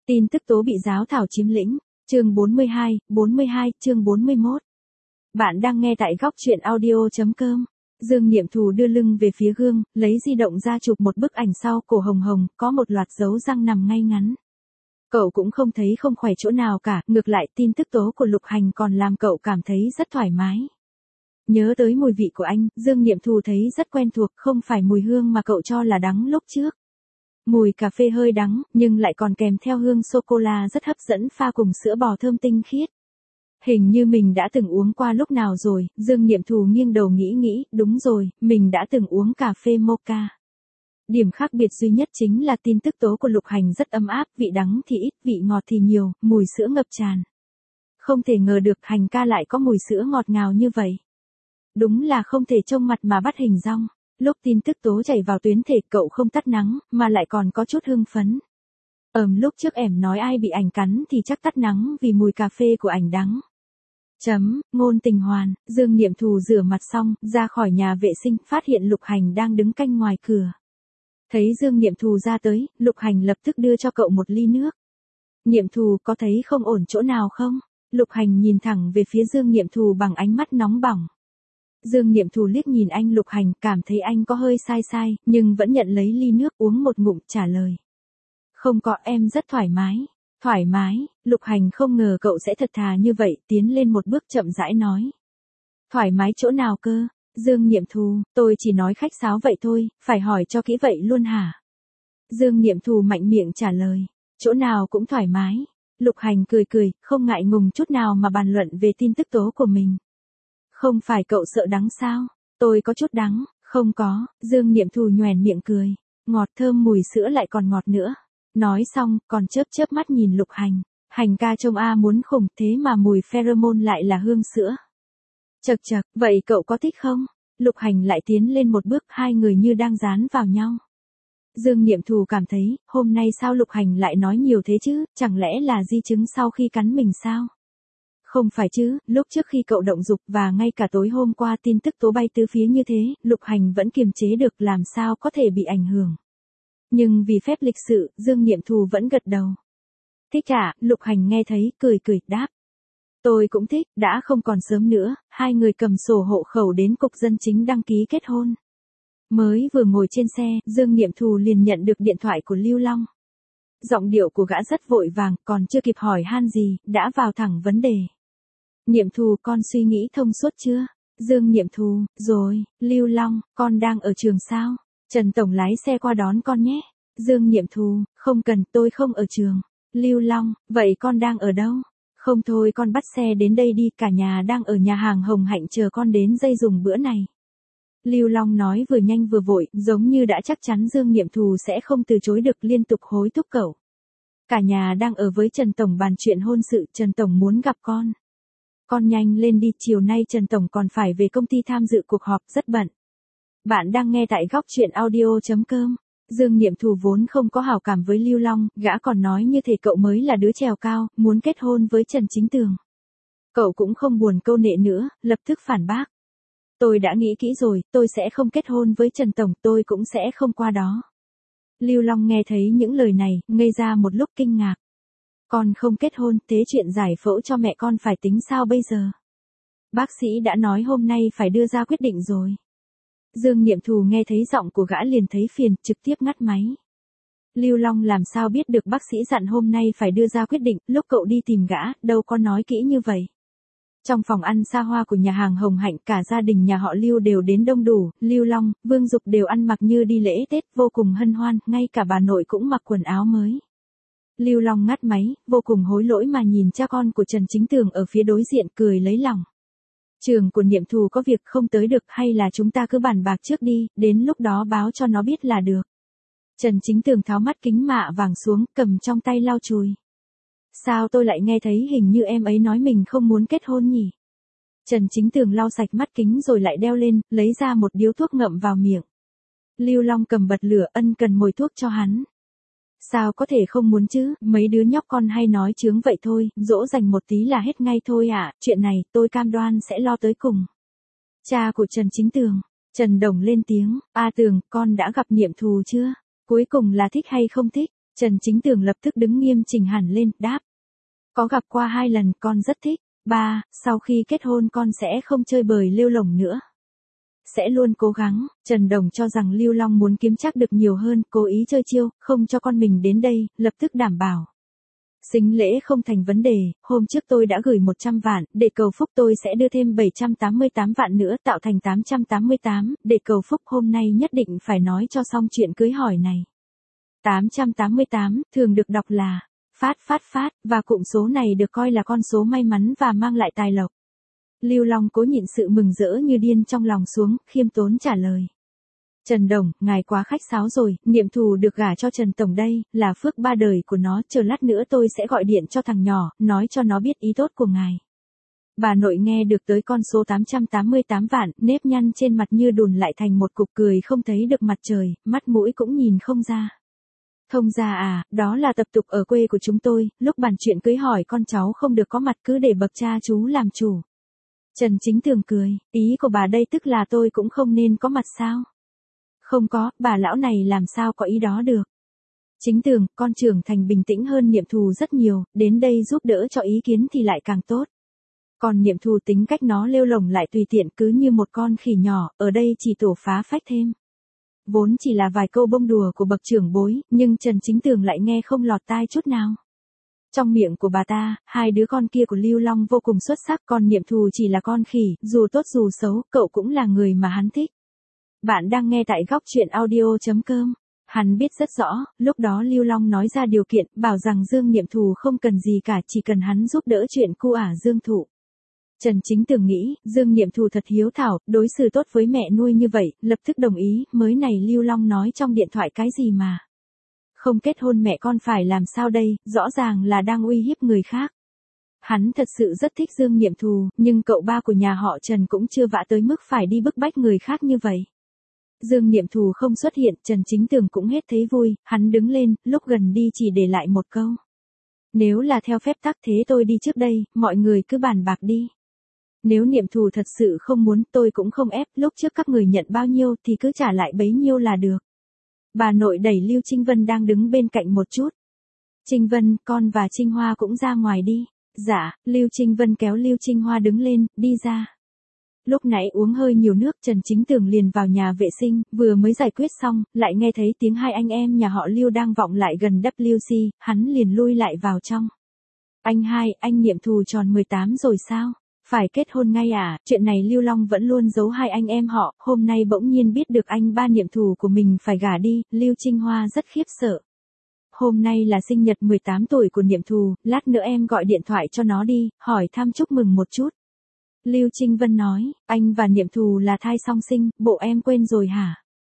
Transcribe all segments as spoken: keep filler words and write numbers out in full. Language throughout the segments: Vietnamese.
Tin tức tố bị giáo thảo chiếm lĩnh. Chương bốn mươi hai, bốn mươi hai, chương bốn mươi mốt. Bạn đang nghe tại góc truyện audio chấm com. Dương Niệm Thù đưa lưng về phía gương, lấy di động ra chụp một bức ảnh sau cổ hồng hồng, có một loạt dấu răng nằm ngay ngắn. Cậu cũng không thấy không khỏe chỗ nào cả, ngược lại tin tức tố của Lục Hành còn làm cậu cảm thấy rất thoải mái. Nhớ tới mùi vị của anh, Dương Niệm Thù thấy rất quen thuộc, không phải mùi hương mà cậu cho là đắng lúc trước. Mùi cà phê hơi đắng, nhưng lại còn kèm theo hương sô-cô-la rất hấp dẫn pha cùng sữa bò thơm tinh khiết. Hình như mình đã từng uống qua lúc nào rồi, Dương Niệm Thù nghiêng đầu nghĩ nghĩ, đúng rồi, mình đã từng uống cà phê mocha. Điểm khác biệt duy nhất chính là tin tức tố của Lục Hành rất ấm áp, vị đắng thì ít, vị ngọt thì nhiều, mùi sữa ngập tràn. Không thể ngờ được Hành ca lại có mùi sữa ngọt ngào như vậy. Đúng là không thể trông mặt mà bắt hình dong. Lúc tin tức tố chảy vào tuyến thể cậu không tắt nắng, mà lại còn có chút hưng phấn. Ờm lúc trước em nói ai bị ảnh cắn thì chắc tắt nắng vì mùi cà phê của ảnh đắng. Chấm, ngôn tình hoàn, Dương Niệm Thù rửa mặt xong, ra khỏi nhà vệ sinh, phát hiện Lục Hành đang đứng canh ngoài cửa. Thấy Dương Niệm Thù ra tới, Lục Hành lập tức đưa cho cậu một ly nước. Niệm Thù có thấy không ổn chỗ nào không? Lục Hành nhìn thẳng về phía Dương Niệm Thù bằng ánh mắt nóng bỏng. Dương Niệm Thù liếc nhìn anh Lục Hành, cảm thấy anh có hơi sai sai, nhưng vẫn nhận lấy ly nước uống một ngụm trả lời. Không có, em rất thoải mái. Thoải mái, Lục Hành không ngờ cậu sẽ thật thà như vậy, tiến lên một bước chậm rãi nói. Thoải mái chỗ nào cơ? Dương Niệm Thù, tôi chỉ nói khách sáo vậy thôi, phải hỏi cho kỹ vậy luôn hả? Dương Niệm Thù mạnh miệng trả lời. Chỗ nào cũng thoải mái. Lục Hành cười cười, không ngại ngùng chút nào mà bàn luận về tin tức tố của mình. Không phải cậu sợ đắng sao? Tôi có chút đắng, không có, Dương Niệm Thù nhoẻn miệng cười. Ngọt thơm mùi sữa lại còn ngọt nữa. Nói xong, còn chớp chớp mắt nhìn Lục Hành. Hành ca trông a muốn khủng, thế mà mùi pheromone lại là hương sữa. Chật chật, vậy cậu có thích không? Lục Hành lại tiến lên một bước, hai người như đang dán vào nhau. Dương Niệm Thù cảm thấy, hôm nay sao Lục Hành lại nói nhiều thế chứ, chẳng lẽ là di chứng sau khi cắn mình sao? Không phải chứ, lúc trước khi cậu động dục và ngay cả tối hôm qua tin tức tố bay tứ phía như thế, Lục Hành vẫn kiềm chế được, làm sao có thể bị ảnh hưởng. Nhưng vì phép lịch sự, Dương Niệm Thù vẫn gật đầu. Thích à, Lục Hành nghe thấy, cười cười, đáp. Tôi cũng thích, đã không còn sớm nữa, hai người cầm sổ hộ khẩu đến cục dân chính đăng ký kết hôn. Mới vừa ngồi trên xe, Dương Niệm Thù liền nhận được điện thoại của Lưu Long. Giọng điệu của gã rất vội vàng, còn chưa kịp hỏi han gì, đã vào thẳng vấn đề. Niệm Thù, con suy nghĩ thông suốt chưa? Dương Niệm Thù, rồi, Lưu Long, con đang ở trường sao? Trần Tổng lái xe qua đón con nhé. Dương Niệm Thù, không cần, tôi không ở trường. Lưu Long, vậy con đang ở đâu? Không thôi con bắt xe đến đây đi, cả nhà đang ở nhà hàng Hồng Hạnh chờ con đến dây dùng bữa này. Lưu Long nói vừa nhanh vừa vội, giống như đã chắc chắn Dương Niệm Thù sẽ không từ chối được, liên tục hối thúc cậu. Cả nhà đang ở với Trần Tổng bàn chuyện hôn sự, Trần Tổng muốn gặp con. Con nhanh lên đi, chiều nay Trần Tổng còn phải về công ty tham dự cuộc họp, rất bận. Bạn đang nghe tại góc truyện audio chấm com. Dương Niệm Thù vốn không có hảo cảm với Lưu Long, gã còn nói như thể cậu mới là đứa trèo cao, muốn kết hôn với Trần Chính Tường. Cậu cũng không buồn câu nệ nữa, lập tức phản bác. Tôi đã nghĩ kỹ rồi, tôi sẽ không kết hôn với Trần Tổng, tôi cũng sẽ không qua đó. Lưu Long nghe thấy những lời này, ngây ra một lúc kinh ngạc. Con không kết hôn, thế chuyện giải phẫu cho mẹ con phải tính sao bây giờ? Bác sĩ đã nói hôm nay phải đưa ra quyết định rồi. Dương Niệm Thù nghe thấy giọng của gã liền thấy phiền, trực tiếp ngắt máy. Lưu Long làm sao biết được bác sĩ dặn hôm nay phải đưa ra quyết định, lúc cậu đi tìm gã, đâu có nói kỹ như vậy. Trong phòng ăn xa hoa của nhà hàng Hồng Hạnh, cả gia đình nhà họ Lưu đều đến đông đủ, Lưu Long, Vương Dục đều ăn mặc như đi lễ Tết, vô cùng hân hoan, ngay cả bà nội cũng mặc quần áo mới. Lưu Long ngắt máy, vô cùng hối lỗi mà nhìn cha con của Trần Chính Tường ở phía đối diện, cười lấy lòng. Trường của Niệm Thù có việc không tới được, hay là chúng ta cứ bàn bạc trước đi, đến lúc đó báo cho nó biết là được. Trần Chính Tường tháo mắt kính mạ vàng xuống, cầm trong tay lau chùi. Sao tôi lại nghe thấy hình như em ấy nói mình không muốn kết hôn nhỉ? Trần Chính Tường lau sạch mắt kính rồi lại đeo lên, lấy ra một điếu thuốc ngậm vào miệng. Lưu Long cầm bật lửa, ân cần mồi thuốc cho hắn. Sao có thể không muốn chứ, mấy đứa nhóc con hay nói chướng vậy thôi, dỗ dành một tí là hết ngay thôi ạ, à, chuyện này tôi cam đoan sẽ lo tới cùng. Cha của Trần Chính Tường, Trần Đồng lên tiếng, A Tường, con đã gặp Niệm Thù chưa? Cuối cùng là thích hay không thích? Trần Chính Tường lập tức đứng nghiêm chỉnh hẳn lên, đáp. Có gặp qua hai lần, con rất thích. Ba, sau khi kết hôn con sẽ không chơi bời lêu lổng nữa. Sẽ luôn cố gắng. Trần Đồng cho rằng Lưu Long muốn kiếm chắc được nhiều hơn, cố ý chơi chiêu, không cho con mình đến đây, lập tức đảm bảo. Sính lễ không thành vấn đề, hôm trước tôi đã gửi một trăm vạn, để cầu phúc tôi sẽ đưa thêm bảy trăm tám mươi tám vạn nữa tạo thành tám trăm tám mươi tám, để cầu phúc hôm nay nhất định phải nói cho xong chuyện cưới hỏi này. tám trăm tám mươi tám, thường được đọc là phát phát phát, và cụm số này được coi là con số may mắn và mang lại tài lộc. Lưu Long cố nhịn sự mừng rỡ như điên trong lòng xuống, khiêm tốn trả lời. Trần Đồng, ngài quá khách sáo rồi, Niệm Thù được gả cho Trần Tổng đây, là phước ba đời của nó, chờ lát nữa tôi sẽ gọi điện cho thằng nhỏ, nói cho nó biết ý tốt của ngài. Bà nội nghe được tới con số tám trăm tám mươi tám vạn, nếp nhăn trên mặt như đùn lại thành một cục cười không thấy được mặt trời, mắt mũi cũng nhìn không ra. Thông gia à, đó là tập tục ở quê của chúng tôi, lúc bàn chuyện cưới hỏi con cháu không được có mặt cứ để bậc cha chú làm chủ. Trần Chính Tường cười, ý của bà đây tức là tôi cũng không nên có mặt sao? Không có, bà lão này làm sao có ý đó được. Chính Tường, con trưởng thành bình tĩnh hơn Niệm Thù rất nhiều, đến đây giúp đỡ cho ý kiến thì lại càng tốt. Còn Niệm Thù tính cách nó lêu lổng lại tùy tiện cứ như một con khỉ nhỏ, ở đây chỉ tổ phá phách thêm. Vốn chỉ là vài câu bông đùa của bậc trưởng bối, nhưng Trần Chính Tường lại nghe không lọt tai chút nào. Trong miệng của bà ta, hai đứa con kia của Lưu Long vô cùng xuất sắc, còn Niệm Thù chỉ là con khỉ, dù tốt dù xấu, cậu cũng là người mà hắn thích. Bạn đang nghe tại góc truyện audio chấm com. Hắn biết rất rõ, lúc đó Lưu Long nói ra điều kiện, bảo rằng Dương Niệm Thù không cần gì cả, chỉ cần hắn giúp đỡ chuyện cu ả Dương Thụ. Trần Chính Tường nghĩ, Dương Niệm Thù thật hiếu thảo, đối xử tốt với mẹ nuôi như vậy, lập tức đồng ý, mới này Lưu Long nói trong điện thoại cái gì mà. Không kết hôn mẹ con phải làm sao đây, rõ ràng là đang uy hiếp người khác. Hắn thật sự rất thích Dương Niệm Thù, nhưng cậu ba của nhà họ Trần cũng chưa vã tới mức phải đi bức bách người khác như vậy. Dương Niệm Thù không xuất hiện, Trần Chính Tường cũng hết thấy vui, hắn đứng lên, lúc gần đi chỉ để lại một câu. Nếu là theo phép tắc thế tôi đi trước đây, mọi người cứ bàn bạc đi. Nếu Niệm Thù thật sự không muốn, tôi cũng không ép, lúc trước các người nhận bao nhiêu thì cứ trả lại bấy nhiêu là được. Bà nội đẩy Lưu Trinh Vân đang đứng bên cạnh một chút. Trinh Vân, con và Trinh Hoa cũng ra ngoài đi. Dạ, Lưu Trinh Vân kéo Lưu Trinh Hoa đứng lên, đi ra. Lúc nãy uống hơi nhiều nước, Trần Chính Tường liền vào nhà vệ sinh, vừa mới giải quyết xong, lại nghe thấy tiếng hai anh em nhà họ Lưu đang vọng lại gần vê kép xê, hắn liền lui lại vào trong. Anh hai, anh Niệm Thù tròn mười tám rồi sao? Phải kết hôn ngay à? Chuyện này Lưu Long vẫn luôn giấu hai anh em họ, hôm nay bỗng nhiên biết được anh ba Niệm Thù của mình phải gả đi, Lưu Trinh Hoa rất khiếp sợ. Hôm nay là sinh nhật mười tám tuổi của Niệm Thù, lát nữa em gọi điện thoại cho nó đi, hỏi thăm chúc mừng một chút. Lưu Trinh Vân nói, anh và Niệm Thù là thai song sinh, bộ em quên rồi hả?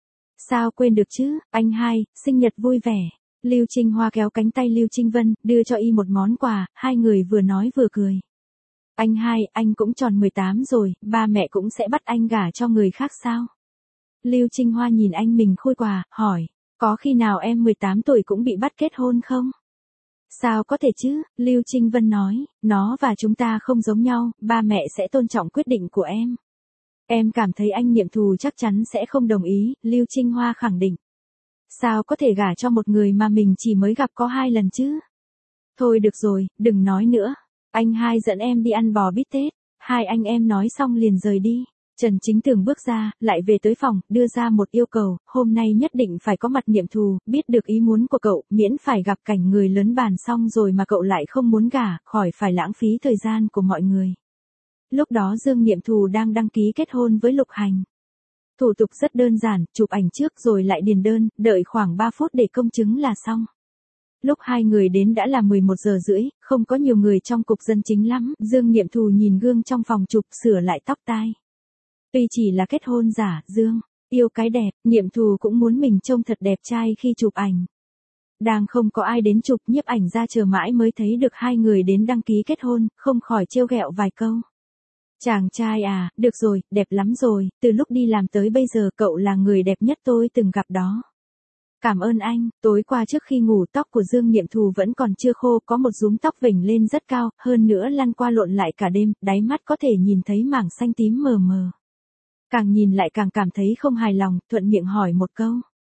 Sao quên được chứ, anh hai, sinh nhật vui vẻ. Lưu Trinh Hoa kéo cánh tay Lưu Trinh Vân, đưa cho y một món quà, hai người vừa nói vừa cười. Anh hai, anh cũng tròn mười tám rồi, ba mẹ cũng sẽ bắt anh gả cho người khác sao? Lưu Trinh Hoa nhìn anh mình khui quà, hỏi, có khi nào em mười tám tuổi cũng bị bắt kết hôn không? Sao có thể chứ, Lưu Trinh Vân nói, nó và chúng ta không giống nhau, ba mẹ sẽ tôn trọng quyết định của em. Em cảm thấy anh Niệm Thù chắc chắn sẽ không đồng ý, Lưu Trinh Hoa khẳng định. Sao có thể gả cho một người mà mình chỉ mới gặp có hai lần chứ? Thôi được rồi, đừng nói nữa. Anh hai dẫn em đi ăn bò bít tết. Hai anh em nói xong liền rời đi. Trần Chính Tường bước ra, lại về tới phòng, đưa ra một yêu cầu, hôm nay nhất định phải có mặt Niệm Thù, biết được ý muốn của cậu, miễn phải gặp cảnh người lớn bàn xong rồi mà cậu lại không muốn gả, khỏi phải lãng phí thời gian của mọi người. Lúc đó Dương Niệm Thù đang đăng ký kết hôn với Lục Hành. Thủ tục rất đơn giản, chụp ảnh trước rồi lại điền đơn, đợi khoảng ba phút để công chứng là xong. Lúc hai người đến đã là mười một giờ rưỡi, không có nhiều người trong cục dân chính lắm, Dương Niệm Thù nhìn gương trong phòng chụp, sửa lại tóc tai. Tuy chỉ là kết hôn giả, Dương yêu cái đẹp, Niệm Thù cũng muốn mình trông thật đẹp trai khi chụp ảnh. Đang không có ai đến chụp, nhiếp ảnh ra chờ mãi mới thấy được hai người đến đăng ký kết hôn, không khỏi trêu ghẹo vài câu. Chàng trai à, được rồi, đẹp lắm rồi, từ lúc đi làm tới bây giờ cậu là người đẹp nhất tôi từng gặp đó. Cảm ơn anh, tối qua trước khi ngủ tóc của Dương Niệm Thù vẫn còn chưa khô, có một rúm tóc vểnh lên rất cao, hơn nữa lăn qua lộn lại cả đêm, đáy mắt có thể nhìn thấy mảng xanh tím mờ mờ. Càng nhìn lại càng cảm thấy không hài lòng, thuận miệng hỏi một câu.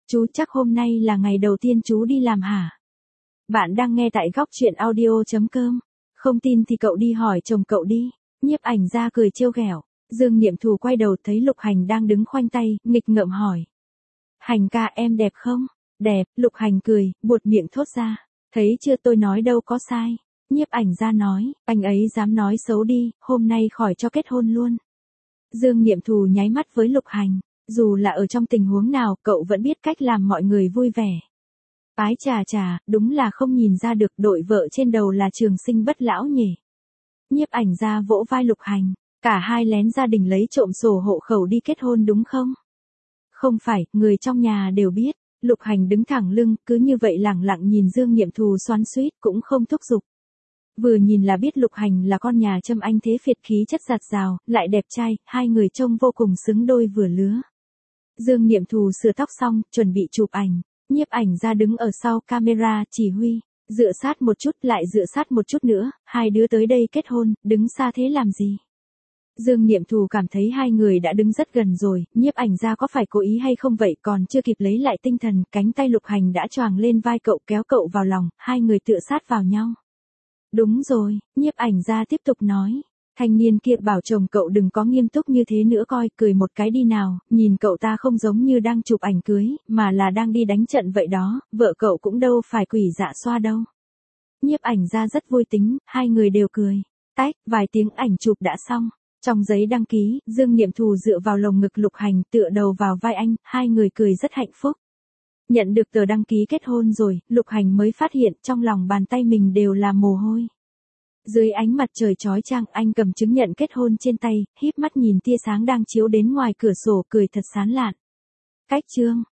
Chú chắc hôm nay là ngày đầu tiên chú đi làm hả? Bạn đang nghe tại góc chuyện audio.com. Không tin thì cậu đi hỏi chồng cậu đi. Nhiếp ảnh ra cười trêu ghẹo. Dương Niệm Thù quay đầu thấy Lục Hành đang đứng khoanh tay, nghịch ngợm hỏi. Hành ca em đẹp không? Đẹp, Lục Hành cười, buột miệng thốt ra. Thấy chưa, tôi nói đâu có sai. Nhiếp ảnh ra nói, anh ấy dám nói xấu đi, hôm nay khỏi cho kết hôn luôn. Dương Niệm Thù nháy mắt với Lục Hành. Dù là ở trong tình huống nào, cậu vẫn biết cách làm mọi người vui vẻ. Ái chà chà, đúng là không nhìn ra được đội vợ trên đầu là trường sinh bất lão nhỉ. Nhiếp ảnh ra vỗ vai Lục Hành. Cả hai lén gia đình lấy trộm sổ hộ khẩu đi kết hôn đúng không? Không phải, người trong nhà đều biết. Lục Hành đứng thẳng lưng, cứ như vậy lẳng lặng nhìn Dương Niệm Thù xoắn xuýt, cũng không thúc giục. Vừa nhìn là biết Lục Hành là con nhà Trâm Anh thế phiệt khí chất giạt rào, lại đẹp trai, hai người trông vô cùng xứng đôi vừa lứa. Dương Niệm Thù sửa tóc xong, chuẩn bị chụp ảnh. Nhiếp ảnh ra đứng ở sau camera chỉ huy, dựa sát một chút lại dựa sát một chút nữa, hai đứa tới đây kết hôn, đứng xa thế làm gì? Dương Niệm Thù cảm thấy hai người đã đứng rất gần rồi, nhiếp ảnh ra có phải cố ý hay không vậy còn chưa kịp lấy lại tinh thần, cánh tay Lục Hành đã choàng lên vai cậu kéo cậu vào lòng, hai người tựa sát vào nhau. Đúng rồi, nhiếp ảnh ra tiếp tục nói. Thanh niên kia bảo chồng cậu đừng có nghiêm túc như thế nữa coi, cười một cái đi nào, nhìn cậu ta không giống như đang chụp ảnh cưới, mà là đang đi đánh trận vậy đó, vợ cậu cũng đâu phải quỷ dạ xoa đâu. Nhiếp ảnh ra rất vui tính, hai người đều cười. Tách, vài tiếng ảnh chụp đã xong. Trong giấy đăng ký, Dương Niệm Thù dựa vào lồng ngực Lục Hành tựa đầu vào vai anh, hai người cười rất hạnh phúc. Nhận được tờ đăng ký kết hôn rồi, Lục Hành mới phát hiện trong lòng bàn tay mình đều là mồ hôi. Dưới ánh mặt trời chói chang, anh cầm chứng nhận kết hôn trên tay, híp mắt nhìn tia sáng đang chiếu đến ngoài cửa sổ cười thật sán lạn. Cách chương